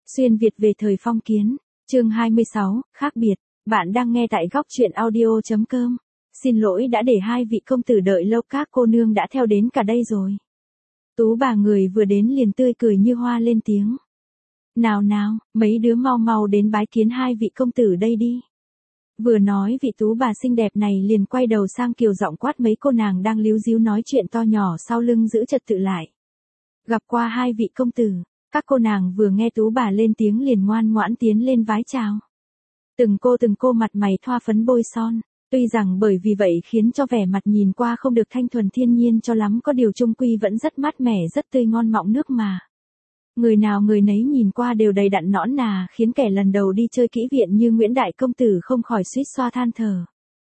Xuyên Việt về thời phong kiến, chương 26, khác biệt. Bạn đang nghe tại góc truyện audio.com. Xin lỗi đã để hai vị công tử đợi lâu, các cô nương đã theo đến cả đây rồi. Tú bà người vừa đến liền tươi cười như hoa lên tiếng. Nào nào, mấy đứa mau mau đến bái kiến hai vị công tử đây đi. Vừa nói vị tú bà xinh đẹp này liền quay đầu sang kiều giọng quát mấy cô nàng đang líu díu nói chuyện to nhỏ sau lưng giữ trật tự lại. Gặp qua hai vị công tử, các cô nàng vừa nghe tú bà lên tiếng liền ngoan ngoãn tiến lên vái chào. Từng cô mặt mày thoa phấn bôi son, tuy rằng bởi vì vậy khiến cho vẻ mặt nhìn qua không được thanh thuần thiên nhiên cho lắm, có điều chung quy vẫn rất mát mẻ, rất tươi ngon mọng nước mà. Người nào người nấy nhìn qua đều đầy đặn nõn nà, khiến kẻ lần đầu đi chơi kỹ viện như Nguyễn Đại Công Tử không khỏi suýt xoa than thở.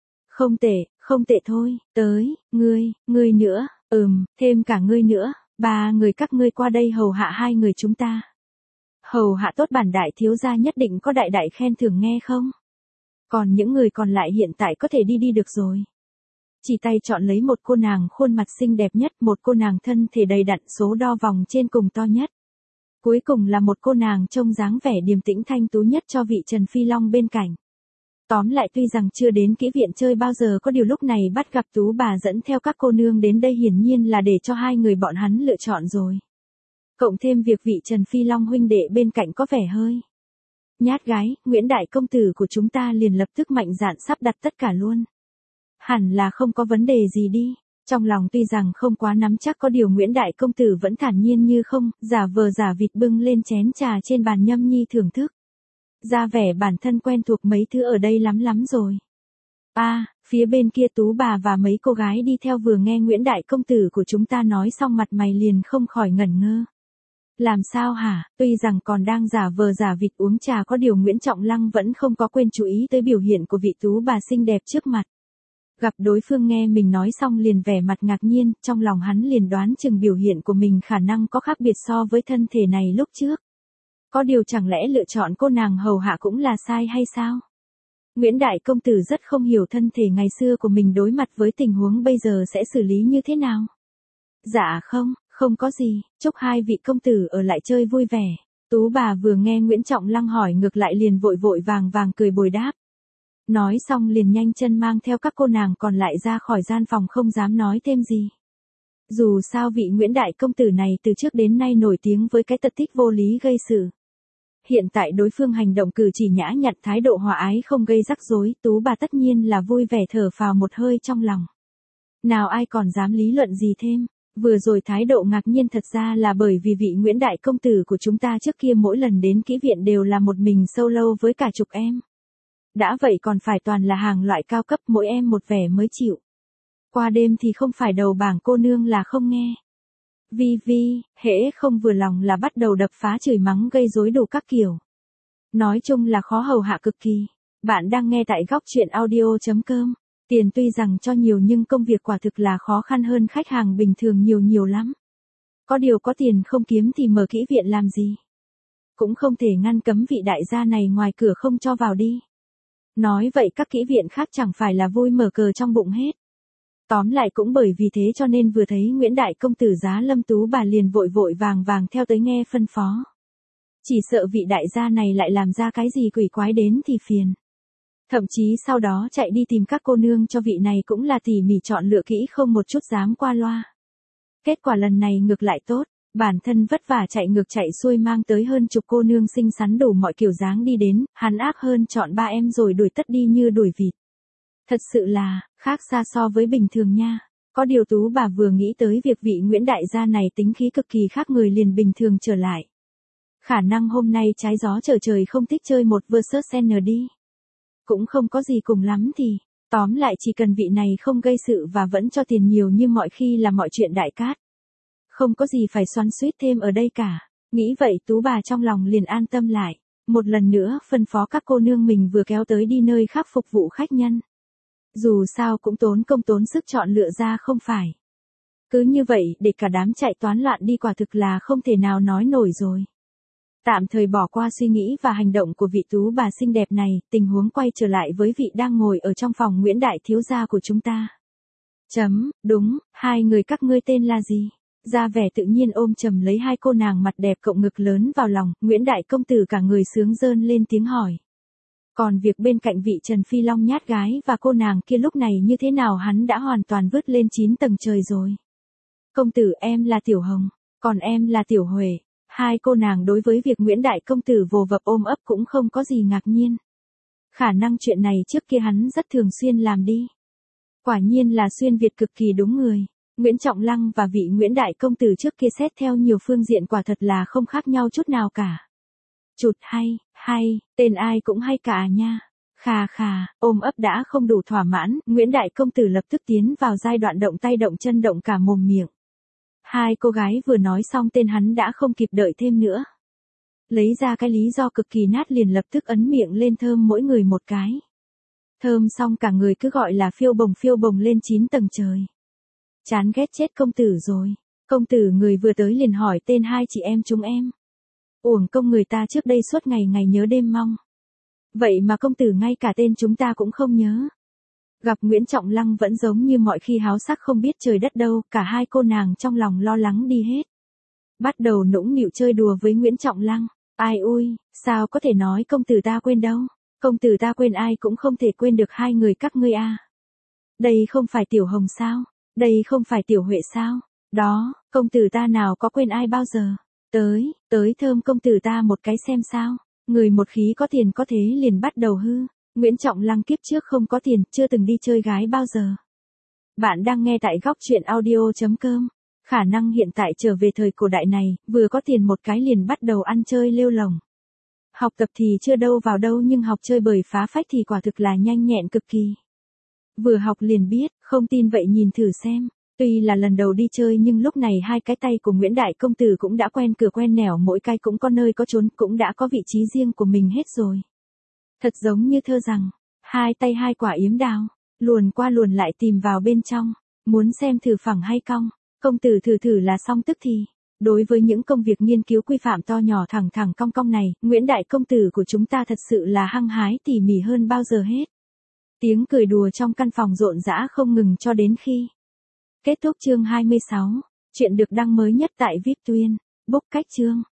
Không tệ thôi, tới, ngươi nữa, thêm cả ngươi nữa, ba người các ngươi qua đây hầu hạ hai người chúng ta. Hầu hạ tốt bản đại thiếu gia nhất định có đại đại khen thưởng nghe không? Còn những người còn lại hiện tại có thể đi được rồi. Chỉ tay chọn lấy một cô nàng khuôn mặt xinh đẹp nhất, một cô nàng thân thể đầy đặn số đo vòng trên cùng to nhất. Cuối cùng là một cô nàng trông dáng vẻ điềm tĩnh thanh tú nhất cho vị Trần Phi Long bên cạnh. Tóm lại tuy rằng chưa đến kỹ viện chơi bao giờ, có điều lúc này bắt gặp tú bà dẫn theo các cô nương đến đây hiển nhiên là để cho hai người bọn hắn lựa chọn rồi. Cộng thêm việc vị Trần Phi Long huynh đệ bên cạnh có vẻ hơi nhát gái, Nguyễn Đại Công Tử của chúng ta liền lập tức mạnh dạn sắp đặt tất cả luôn. Hẳn là không có vấn đề gì đi. Trong lòng tuy rằng không quá nắm chắc, có điều Nguyễn Đại Công Tử vẫn thản nhiên như không, giả vờ giả vịt bưng lên chén trà trên bàn nhâm nhi thưởng thức. Ra vẻ bản thân quen thuộc mấy thứ ở đây lắm rồi. Phía bên kia tú bà và mấy cô gái đi theo vừa nghe Nguyễn Đại Công Tử của chúng ta nói xong mặt mày liền không khỏi ngẩn ngơ. Làm sao hả? Tuy rằng còn đang giả vờ giả vịt uống trà, có điều Nguyễn Trọng Lăng vẫn không có quên chú ý tới biểu hiện của vị tú bà xinh đẹp trước mặt. Gặp đối phương nghe mình nói xong liền vẻ mặt ngạc nhiên, trong lòng hắn liền đoán chừng biểu hiện của mình khả năng có khác biệt so với thân thể này lúc trước. Có điều chẳng lẽ lựa chọn cô nàng hầu hạ cũng là sai hay sao? Nguyễn Đại Công Tử rất không hiểu thân thể ngày xưa của mình đối mặt với tình huống bây giờ sẽ xử lý như thế nào. Dạ không có gì, chúc hai vị công tử ở lại chơi vui vẻ. Tú bà vừa nghe Nguyễn Trọng Lăng hỏi ngược lại liền vội vàng cười bồi đáp. Nói xong liền nhanh chân mang theo các cô nàng còn lại ra khỏi gian phòng, không dám nói thêm gì. Dù sao vị Nguyễn Đại Công Tử này từ trước đến nay nổi tiếng với cái tật thích vô lý gây sự. Hiện tại đối phương hành động cử chỉ nhã nhặn, thái độ hòa ái không gây rắc rối, tú bà tất nhiên là vui vẻ thở phào một hơi trong lòng. Nào ai còn dám lý luận gì thêm, vừa rồi thái độ ngạc nhiên thật ra là bởi vì vị Nguyễn Đại Công Tử của chúng ta trước kia mỗi lần đến kỹ viện đều là một mình solo với cả chục em. Đã vậy còn phải toàn là hàng loại cao cấp, mỗi em một vẻ mới chịu. Qua đêm thì không phải đầu bảng cô nương là không nghe. Hễ không vừa lòng là bắt đầu đập phá chửi mắng gây rối đủ các kiểu. Nói chung là khó hầu hạ cực kỳ. Bạn đang nghe tại góc truyện audio.com. Tiền tuy rằng cho nhiều nhưng công việc quả thực là khó khăn hơn khách hàng bình thường nhiều lắm. Có điều có tiền không kiếm thì mở kỹ viện làm gì? Cũng không thể ngăn cấm vị đại gia này ngoài cửa không cho vào đi. Nói vậy các kỹ viện khác chẳng phải là vui mở cờ trong bụng hết. Tóm lại cũng bởi vì thế cho nên vừa thấy Nguyễn Đại Công Tử Giá Lâm tú bà liền vội vàng theo tới nghe phân phó. Chỉ sợ vị đại gia này lại làm ra cái gì quỷ quái đến thì phiền. Thậm chí sau đó chạy đi tìm các cô nương cho vị này cũng là tỉ mỉ chọn lựa kỹ, không một chút dám qua loa. Kết quả lần này ngược lại tốt, bản thân vất vả chạy ngược chạy xuôi mang tới hơn chục cô nương xinh xắn đủ mọi kiểu dáng đi đến, hắn ác hơn chọn ba em rồi đuổi tất đi như đuổi vịt. Thật sự là, khác xa so với bình thường nha. Có điều tú bà vừa nghĩ tới việc vị Nguyễn Đại gia này tính khí cực kỳ khác người liền bình thường trở lại. Khả năng hôm nay trái gió trở trời không thích chơi một versus N đi. Cũng không có gì cùng lắm thì, tóm lại chỉ cần vị này không gây sự và vẫn cho tiền nhiều như mọi khi là mọi chuyện đại cát. Không có gì phải xoắn xuýt thêm ở đây cả. Nghĩ vậy tú bà trong lòng liền an tâm lại. Một lần nữa phân phó các cô nương mình vừa kéo tới đi nơi khác phục vụ khách nhân. Dù sao cũng tốn công tốn sức chọn lựa ra không phải. Cứ như vậy để cả đám chạy toán loạn đi quả thực là không thể nào nói nổi rồi. Tạm thời bỏ qua suy nghĩ và hành động của vị tú bà xinh đẹp này, tình huống quay trở lại với vị đang ngồi ở trong phòng Nguyễn Đại thiếu gia của chúng ta. Đúng, hai người các ngươi tên là gì? ra vẻ tự nhiên ôm chầm lấy hai cô nàng mặt đẹp cộng ngực lớn vào lòng, Nguyễn Đại Công Tử cả người sướng rơn lên tiếng hỏi. Còn việc bên cạnh vị Trần Phi Long nhát gái và cô nàng kia lúc này như thế nào hắn đã hoàn toàn vứt lên 9 tầng trời rồi. Công tử em là Tiểu Hồng, còn em là Tiểu Huệ. Hai cô nàng đối với việc Nguyễn Đại Công Tử vồ vập ôm ấp cũng không có gì ngạc nhiên. Khả năng chuyện này trước kia hắn rất thường xuyên làm đi. Quả nhiên là xuyên Việt cực kỳ đúng người. Nguyễn Trọng Lăng và vị Nguyễn Đại Công Tử trước kia xét theo nhiều phương diện quả thật là không khác nhau chút nào cả. Chụt hay, tên ai cũng hay cả nha. Khà, ôm ấp đã không đủ thỏa mãn, Nguyễn Đại Công Tử lập tức tiến vào giai đoạn động tay động chân động cả mồm miệng. Hai cô gái vừa nói xong tên hắn đã không kịp đợi thêm nữa. Lấy ra cái lý do cực kỳ nát liền lập tức ấn miệng lên thơm mỗi người một cái. Thơm xong cả người cứ gọi là phiêu bồng lên 9 tầng trời. Chán ghét chết công tử rồi. Công tử người vừa tới liền hỏi tên hai chị em chúng em. Uổng công người ta trước đây suốt ngày ngày nhớ đêm mong. Vậy mà công tử ngay cả tên chúng ta cũng không nhớ. Gặp Nguyễn Trọng Lăng vẫn giống như mọi khi háo sắc không biết trời đất đâu, cả hai cô nàng trong lòng lo lắng đi hết. Bắt đầu nũng nịu chơi đùa với Nguyễn Trọng Lăng. Ai ui, sao có thể nói công tử ta quên đâu. Công tử ta quên ai cũng không thể quên được hai người các ngươi à. Đây không phải Tiểu Hồng sao? Đây không phải Tiểu Huệ sao? Đó, công tử ta nào có quên ai bao giờ. Tới thơm công tử ta một cái xem sao. Người một khí có tiền có thế liền bắt đầu hư. Nguyễn Trọng Lăng kiếp trước không có tiền, chưa từng đi chơi gái bao giờ. Bạn đang nghe tại góc truyện audio.com. Khả năng hiện tại trở về thời cổ đại này, vừa có tiền một cái liền bắt đầu ăn chơi lêu lồng. Học tập thì chưa đâu vào đâu nhưng học chơi bời phá phách thì quả thực là nhanh nhẹn cực kỳ. Vừa học liền biết, không tin vậy nhìn thử xem. Tuy là lần đầu đi chơi nhưng lúc này hai cái tay của Nguyễn Đại Công Tử cũng đã quen cửa quen nẻo, mỗi cái cũng có nơi có chốn, cũng đã có vị trí riêng của mình hết rồi. Thật giống như thơ rằng, hai tay hai quả yếm đào, luồn qua luồn lại tìm vào bên trong, muốn xem thử phẳng hay cong, công tử thử là xong tức thì. Đối với những công việc nghiên cứu quy phạm to nhỏ thẳng cong cong này, Nguyễn Đại Công Tử của chúng ta thật sự là hăng hái tỉ mỉ hơn bao giờ hết. Tiếng cười đùa trong căn phòng rộn rã không ngừng cho đến khi kết thúc chương 26. Chuyện được đăng mới nhất tại VIP Tuyên. Book cách chương.